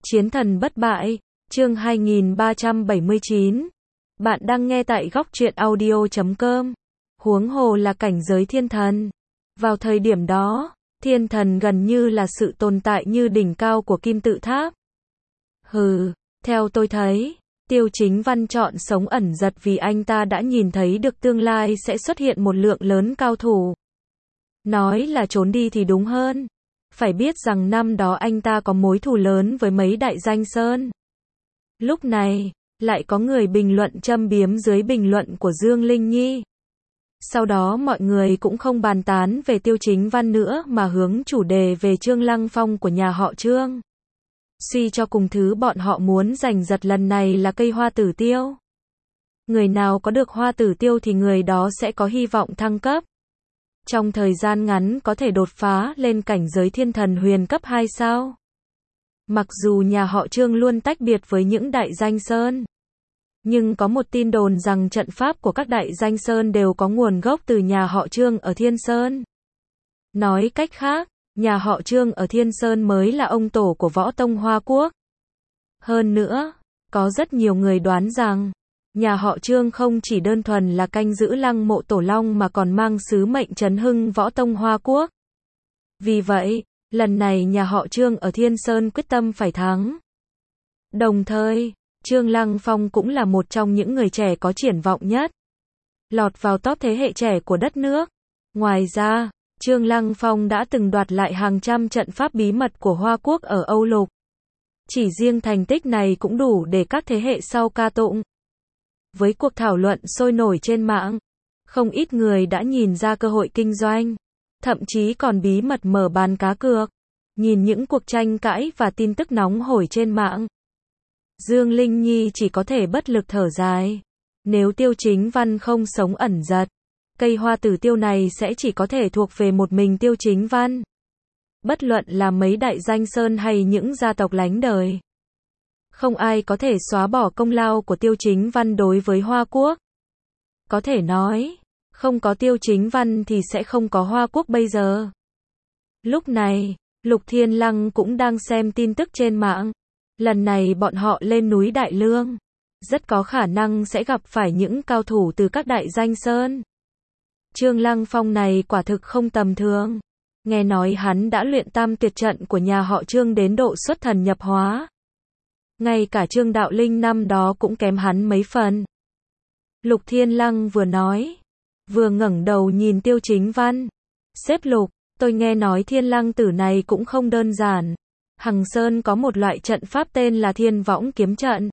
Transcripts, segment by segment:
Chiến thần bất bại, chương 2379. Bạn đang nghe tại góc truyện audio.com. Huống hồ là cảnh giới thiên thần. Vào thời điểm đó, thiên thần gần như là sự tồn tại như đỉnh cao của kim tự tháp. Theo tôi thấy, Tiêu Chính Văn chọn sống ẩn giật vì anh ta đã nhìn thấy được tương lai sẽ xuất hiện một lượng lớn cao thủ. Nói là trốn đi thì đúng hơn. Phải biết rằng năm đó anh ta có mối thù lớn với mấy đại danh sơn. Lúc này, lại có người bình luận châm biếm dưới bình luận của Dương Linh Nhi. Sau đó mọi người cũng không bàn tán về Tiêu Chính Văn nữa mà hướng chủ đề về Trương Lăng Phong của nhà họ Trương. Suy cho cùng thứ bọn họ muốn giành giật lần này là cây hoa tử tiêu. Người nào có được hoa tử tiêu thì người đó sẽ có hy vọng thăng cấp. Trong thời gian ngắn có thể đột phá lên cảnh giới thiên thần huyền cấp 2 sao. Mặc dù nhà họ Trương luôn tách biệt với những đại danh sơn. Nhưng có một tin đồn rằng trận pháp của các đại danh sơn đều có nguồn gốc từ nhà họ Trương ở Thiên Sơn. Nói cách khác, nhà họ Trương ở Thiên Sơn mới là ông tổ của võ tông Hoa Quốc. Hơn nữa, có rất nhiều người đoán rằng, nhà họ Trương không chỉ đơn thuần là canh giữ lăng mộ Tổ Long mà còn mang sứ mệnh trấn hưng võ tông Hoa Quốc. Vì vậy, lần này nhà họ Trương ở Thiên Sơn quyết tâm phải thắng. Đồng thời, Trương Lăng Phong cũng là một trong những người trẻ có triển vọng nhất. Lọt vào top thế hệ trẻ của đất nước. Ngoài ra, Trương Lăng Phong đã từng đoạt lại hàng trăm trận pháp bí mật của Hoa Quốc ở Âu Lục. Chỉ riêng thành tích này cũng đủ để các thế hệ sau ca tụng. Với cuộc thảo luận sôi nổi trên mạng, không ít người đã nhìn ra cơ hội kinh doanh, thậm chí còn bí mật mở bàn cá cược. Nhìn những cuộc tranh cãi và tin tức nóng hổi trên mạng, Dương Linh Nhi chỉ có thể bất lực thở dài. Nếu Tiêu Chính Văn không sống ẩn giật, cây hoa tử tiêu này sẽ chỉ có thể thuộc về một mình Tiêu Chính Văn. Bất luận là mấy đại danh sơn hay những gia tộc lánh đời, không ai có thể xóa bỏ công lao của Tiêu Chính Văn đối với Hoa Quốc. Có thể nói, không có Tiêu Chính Văn thì sẽ không có Hoa Quốc bây giờ. Lúc này, Lục Thiên Lăng cũng đang xem tin tức trên mạng. Lần này bọn họ lên núi Đại Lương, rất có khả năng sẽ gặp phải những cao thủ từ các đại danh sơn. Trương Lăng Phong này quả thực không tầm thường. Nghe nói hắn đã luyện tam tuyệt trận của nhà họ Trương đến độ xuất thần nhập hóa. Ngay cả Trương Đạo Linh năm đó cũng kém hắn mấy phần. Lục Thiên Lăng vừa nói, vừa ngẩng đầu nhìn Tiêu Chính Văn. Sếp Lục, tôi nghe nói Thiên Lăng tử này cũng không đơn giản. Hằng Sơn có một loại trận pháp tên là Thiên Võng kiếm trận.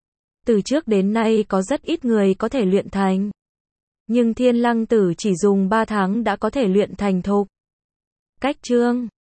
Từ trước đến nay có rất ít người có thể luyện thành. Nhưng Thiên Lăng tử chỉ dùng 3 tháng đã có thể luyện thành thục. Cách Trương